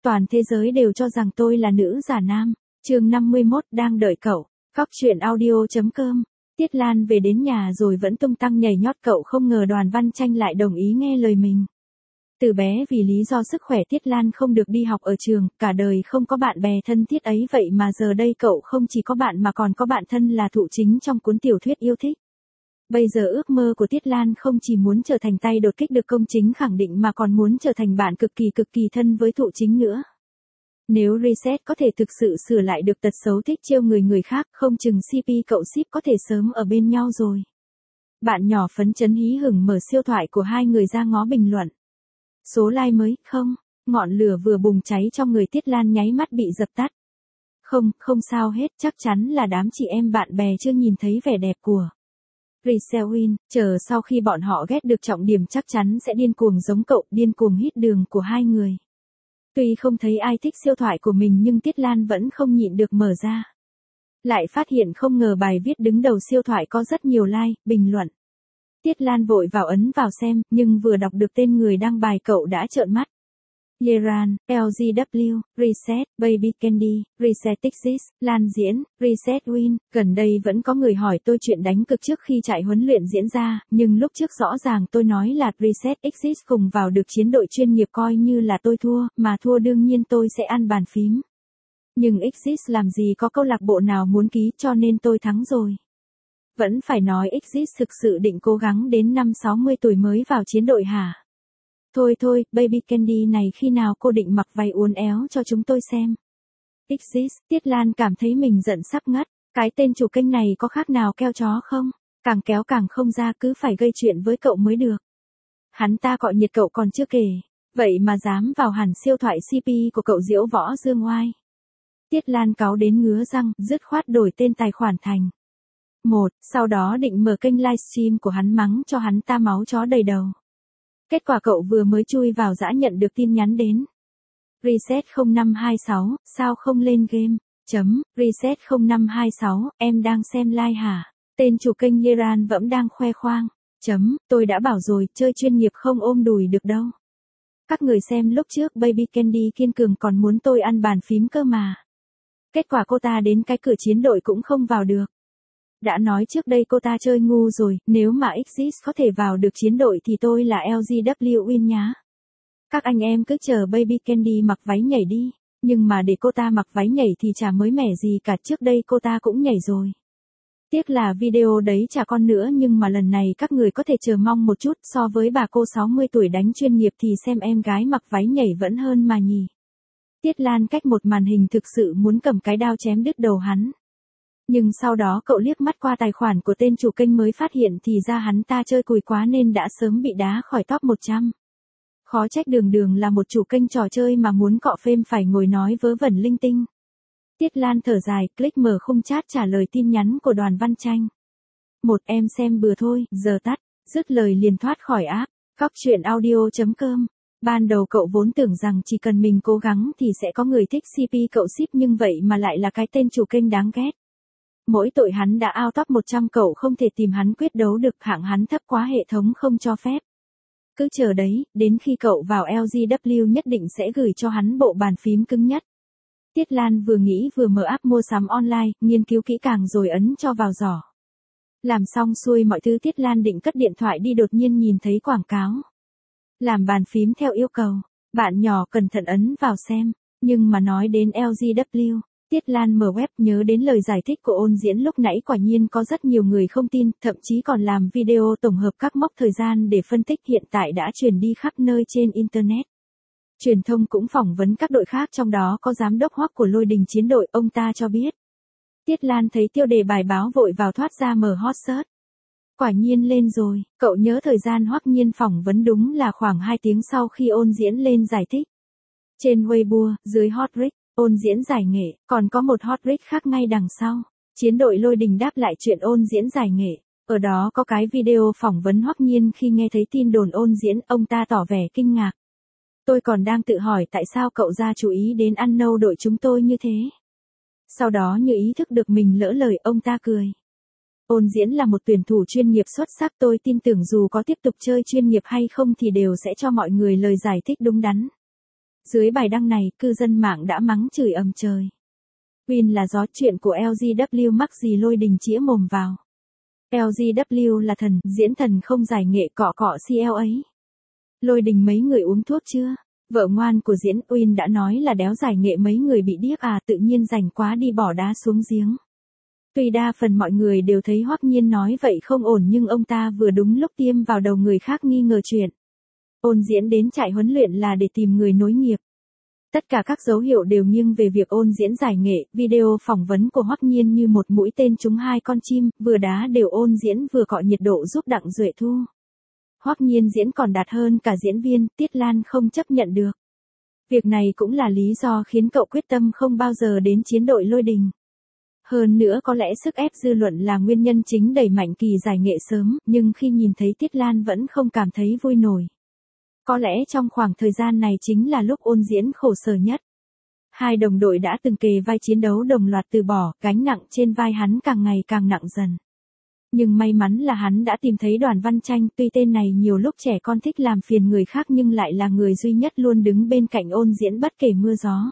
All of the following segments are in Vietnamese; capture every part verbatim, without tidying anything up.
Toàn thế giới đều cho rằng tôi là nữ giả nam. Chương năm mươi mốt đang đợi cậu. Cóc truyện audio chấm com. Tiết Lan về đến nhà rồi vẫn tung tăng nhảy nhót, cậu không ngờ Đoàn Văn Tranh lại đồng ý nghe lời mình. Từ bé vì lý do sức khỏe Tiết Lan không được đi học ở trường, cả đời không có bạn bè thân thiết ấy, vậy mà giờ đây cậu không chỉ có bạn mà còn có bạn thân là Thụ Chính trong cuốn tiểu thuyết yêu thích. Bây giờ ước mơ của Tiết Lan không chỉ muốn trở thành tay đột kích được công chính khẳng định mà còn muốn trở thành bạn cực kỳ cực kỳ thân với Thụ Chính nữa. Nếu Reset có thể thực sự sửa lại được tật xấu thích trêu người người khác, không chừng xê pê cậu ship có thể sớm ở bên nhau rồi. Bạn nhỏ phấn chấn hí hửng mở siêu thoại của hai người ra ngó bình luận. Số like mới, không, ngọn lửa vừa bùng cháy trong người Tiết Lan nháy mắt bị dập tắt. Không, không sao hết, chắc chắn là đám chị em bạn bè chưa nhìn thấy vẻ đẹp của Reset Win, chờ sau khi bọn họ ghét được trọng điểm chắc chắn sẽ điên cuồng giống cậu, điên cuồng hít đường của hai người. Tuy không thấy ai thích siêu thoại của mình nhưng Tiết Lan vẫn không nhịn được mở ra. Lại phát hiện không ngờ bài viết đứng đầu siêu thoại có rất nhiều like, bình luận. Tiết Lan vội vào ấn vào xem, nhưng vừa đọc được tên người đăng bài cậu đã trợn mắt. Yeran, lờ giê vê, Reset, Baby Candy, Reset Exist, Lan Diễn, Reset Win. Gần đây vẫn có người hỏi tôi chuyện đánh cực trước khi chạy huấn luyện diễn ra, nhưng lúc trước rõ ràng tôi nói là Reset Exist cùng vào được chiến đội chuyên nghiệp coi như là tôi thua, mà thua đương nhiên tôi sẽ ăn bàn phím. Nhưng Exist làm gì có câu lạc bộ nào muốn ký cho nên tôi thắng rồi. Vẫn phải nói Exist thực sự định cố gắng đến năm sáu mươi tuổi mới vào chiến đội hả? Thôi thôi, Baby Candy này khi nào cô định mặc váy uốn éo cho chúng tôi xem? Exist, Tiết Lan cảm thấy mình giận sắp ngất. Cái tên chủ kênh này có khác nào keo chó không? Càng kéo càng không ra, cứ phải gây chuyện với cậu mới được. Hắn ta cọ nhiệt cậu còn chưa kể. Vậy mà dám vào hẳn siêu thoại xê pê của cậu Diễu Võ Dương Oai. Tiết Lan cáu đến ngứa răng, dứt khoát đổi tên tài khoản thành một, sau đó định mở kênh livestream của hắn mắng cho hắn ta máu chó đầy đầu. Kết quả cậu vừa mới chui vào dã nhận được tin nhắn đến. Reset không năm hai sáu, sao không lên game? Chấm, Reset không năm hai sáu, em đang xem live hả? Tên chủ kênh Yeran vẫn đang khoe khoang. Chấm, tôi đã bảo rồi, chơi chuyên nghiệp không ôm đùi được đâu. Các người xem lúc trước Baby Candy kiên cường còn muốn tôi ăn bàn phím cơ mà. Kết quả cô ta đến cái cửa chiến đội cũng không vào được. Đã nói trước đây cô ta chơi ngu rồi, nếu mà Exist có thể vào được chiến đội thì tôi là lờ giê vê Win nhá. Các anh em cứ chờ Baby Candy mặc váy nhảy đi, nhưng mà để cô ta mặc váy nhảy thì chả mới mẻ gì cả, trước đây cô ta cũng nhảy rồi. Tiếc là video đấy chả con nữa, nhưng mà lần này các người có thể chờ mong một chút, so với bà cô sáu mươi tuổi đánh chuyên nghiệp thì xem em gái mặc váy nhảy vẫn hơn mà nhỉ. Tiết Lan cách một màn hình thực sự muốn cầm cái đao chém đứt đầu hắn. Nhưng sau đó cậu liếc mắt qua tài khoản của tên chủ kênh mới phát hiện thì ra hắn ta chơi cùi quá nên đã sớm bị đá khỏi top một trăm. Khó trách đường đường là một chủ kênh trò chơi mà muốn cọ phêm phải ngồi nói vớ vẩn linh tinh. Tiết Lan thở dài, click mở khung chat trả lời tin nhắn của Đoàn Văn Tranh. Một em xem bừa thôi, giờ tắt, dứt lời liền thoát khỏi app, cóc truyện audio chấm com. Ban đầu cậu vốn tưởng rằng chỉ cần mình cố gắng thì sẽ có người thích xê pê cậu ship, nhưng vậy mà lại là cái tên chủ kênh đáng ghét. Mỗi tội hắn đã out top một trăm cậu không thể tìm hắn quyết đấu được, hạng hắn thấp quá hệ thống không cho phép. Cứ chờ đấy, đến khi cậu vào lờ giê vê nhất định sẽ gửi cho hắn bộ bàn phím cứng nhất. Tiết Lan vừa nghĩ vừa mở app mua sắm online, nghiên cứu kỹ càng rồi ấn cho vào giỏ. Làm xong xuôi mọi thứ Tiết Lan định cất điện thoại đi, đột nhiên nhìn thấy quảng cáo. Làm bàn phím theo yêu cầu, bạn nhỏ cẩn thận ấn vào xem, nhưng mà nói đến lờ giê vê, Tiết Lan mở web nhớ đến lời giải thích của Ôn Diễn lúc nãy, quả nhiên có rất nhiều người không tin, thậm chí còn làm video tổng hợp các mốc thời gian để phân tích, hiện tại đã truyền đi khắp nơi trên Internet. Truyền thông cũng phỏng vấn các đội khác, trong đó có giám đốc Hoắc của Lôi Đình chiến đội, ông ta cho biết. Tiết Lan thấy tiêu đề bài báo vội vào thoát ra mở hot search. Quả nhiên lên rồi, cậu nhớ thời gian Hoắc Nhiên phỏng vấn đúng là khoảng hai tiếng sau khi Ôn Diễn lên giải thích. Trên Weibo, dưới hot rig, Ôn Diễn giải nghệ, còn có một hot rig khác ngay đằng sau. Chiến đội Lôi Đình đáp lại chuyện Ôn Diễn giải nghệ. Ở đó có cái video phỏng vấn Hoắc Nhiên khi nghe thấy tin đồn Ôn Diễn, ông ta tỏ vẻ kinh ngạc. Tôi còn đang tự hỏi tại sao cậu ra chú ý đến ăn nâu đội chúng tôi như thế. Sau đó như ý thức được mình lỡ lời, ông ta cười. Ôn Diễn là một tuyển thủ chuyên nghiệp xuất sắc, tôi tin tưởng dù có tiếp tục chơi chuyên nghiệp hay không thì đều sẽ cho mọi người lời giải thích đúng đắn. Dưới bài đăng này, cư dân mạng đã mắng chửi ầm trời. Win là gió, chuyện của lờ giê vê mắc gì Lôi Đình chĩa mồm vào. lờ giê vê là thần, diễn thần không giải nghệ cọ cọ xê lờ ấy. Lôi Đình mấy người uống thuốc chưa? Vợ ngoan của diễn Win đã nói là đéo giải nghệ mấy người bị điếc à, tự nhiên rảnh quá đi bỏ đá xuống giếng. Tuy đa phần mọi người đều thấy Hoắc Nhiên nói vậy không ổn nhưng ông ta vừa đúng lúc tiêm vào đầu người khác nghi ngờ chuyện. Ôn Diễn đến trại huấn luyện là để tìm người nối nghiệp. Tất cả các dấu hiệu đều nghiêng về việc Ôn Diễn giải nghệ, video phỏng vấn của Hoắc Nhiên như một mũi tên trúng hai con chim, vừa đá đều Ôn Diễn vừa cọ nhiệt độ giúp Đặng Duệ Thu. Hoắc Nhiên diễn còn đạt hơn cả diễn viên, Tiết Lan không chấp nhận được. Việc này cũng là lý do khiến cậu quyết tâm không bao giờ đến chiến đội Lôi Đình. Hơn nữa có lẽ sức ép dư luận là nguyên nhân chính đẩy mạnh Kỳ giải nghệ sớm, nhưng khi nhìn thấy Tiết Lan vẫn không cảm thấy vui nổi. Có lẽ trong khoảng thời gian này chính là lúc Ôn Diễn khổ sở nhất. Hai đồng đội đã từng kề vai chiến đấu đồng loạt từ bỏ, gánh nặng trên vai hắn càng ngày càng nặng dần. Nhưng may mắn là hắn đã tìm thấy Đoàn Văn Tranh, tuy tên này nhiều lúc trẻ con thích làm phiền người khác nhưng lại là người duy nhất luôn đứng bên cạnh Ôn Diễn bất kể mưa gió.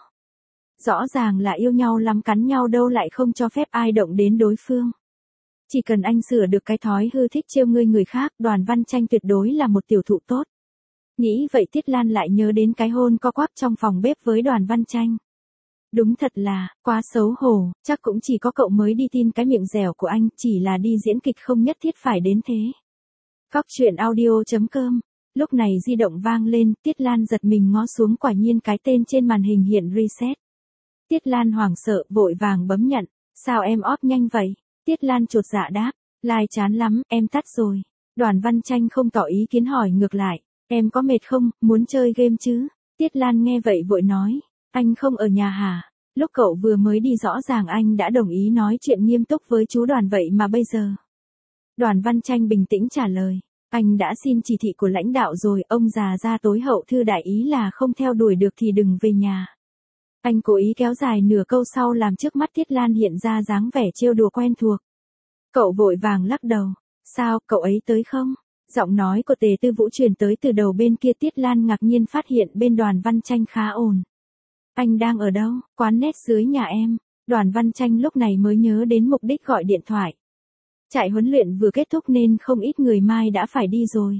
Rõ ràng là yêu nhau lắm cắn nhau đâu lại không cho phép ai động đến đối phương. Chỉ cần anh sửa được cái thói hư thích trêu ngươi người khác, Đoàn Văn Tranh tuyệt đối là một tiểu thụ tốt. Nghĩ vậy Tiết Lan lại nhớ đến cái hôn co quắp trong phòng bếp với Đoàn Văn Tranh. Đúng thật là, quá xấu hổ, chắc cũng chỉ có cậu mới đi tin cái miệng dẻo của anh, chỉ là đi diễn kịch không nhất thiết phải đến thế. Góc truyện audio chấm com. Lúc này di động vang lên, Tiết Lan giật mình ngó xuống, quả nhiên cái tên trên màn hình hiện reset. Tiết Lan hoảng sợ, vội vàng bấm nhận. Sao em off nhanh vậy? Tiết Lan chột dạ đáp. Lai chán lắm, em tắt rồi. Đoàn Văn Tranh không tỏ ý kiến hỏi ngược lại. Em có mệt không, muốn chơi game chứ? Tiết Lan nghe vậy vội nói. Anh không ở nhà hả? Lúc cậu vừa mới đi rõ ràng anh đã đồng ý nói chuyện nghiêm túc với chú Đoàn vậy mà bây giờ. Đoàn Văn Tranh bình tĩnh trả lời. Anh đã xin chỉ thị của lãnh đạo rồi, ông già ra tối hậu thư đại ý là không theo đuổi được thì đừng về nhà. Anh cố ý kéo dài nửa câu sau làm trước mắt Tiết Lan hiện ra dáng vẻ trêu đùa quen thuộc. Cậu vội vàng lắc đầu. Sao, cậu ấy tới không? Giọng nói của Tề Tư Vũ truyền tới từ đầu bên kia. Tiết Lan ngạc nhiên phát hiện bên Đoàn Văn Tranh khá ồn. Anh đang ở đâu? Quán nét dưới nhà em. Đoàn Văn Tranh lúc này mới nhớ đến mục đích gọi điện thoại. Trại huấn luyện vừa kết thúc nên không ít người mai đã phải đi rồi.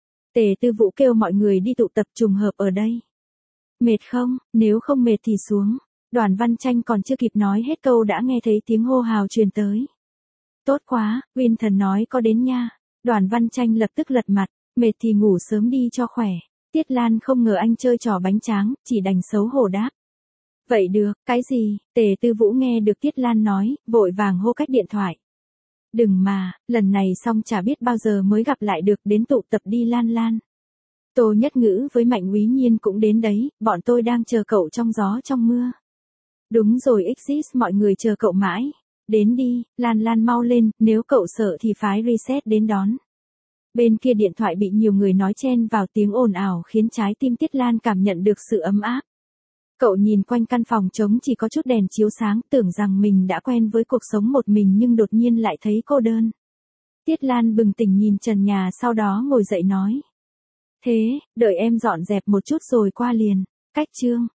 Tề Tư Vũ kêu mọi người đi tụ tập trùng hợp ở đây. Mệt không? Nếu không mệt thì xuống. Đoàn Văn Tranh còn chưa kịp nói hết câu đã nghe thấy tiếng hô hào truyền tới. Tốt quá, Win thần nói có đến nha. Đoàn Văn Tranh lập tức lật mặt, mệt thì ngủ sớm đi cho khỏe. Tiết Lan không ngờ anh chơi trò bánh tráng, chỉ đành xấu hổ đáp. Vậy được, cái gì? Tề Tư Vũ nghe được Tiết Lan nói, vội vàng hô cách điện thoại. Đừng mà, lần này xong chả biết bao giờ mới gặp lại được, đến tụ tập đi Lan Lan. Tô Nhất Ngữ với Mạnh Úy Nhiên cũng đến đấy, bọn tôi đang chờ cậu trong gió trong mưa. Đúng rồi Exis, mọi người chờ cậu mãi. Đến đi, Lan Lan mau lên, nếu cậu sợ thì phái reset đến đón. Bên kia điện thoại bị nhiều người nói chen vào, tiếng ồn ào khiến trái tim Tiết Lan cảm nhận được sự ấm áp. Cậu nhìn quanh căn phòng trống chỉ có chút đèn chiếu sáng, tưởng rằng mình đã quen với cuộc sống một mình nhưng đột nhiên lại thấy cô đơn. Tiết Lan bừng tỉnh nhìn trần nhà, sau đó ngồi dậy nói. Thế, đợi em dọn dẹp một chút rồi qua liền. Cách chương.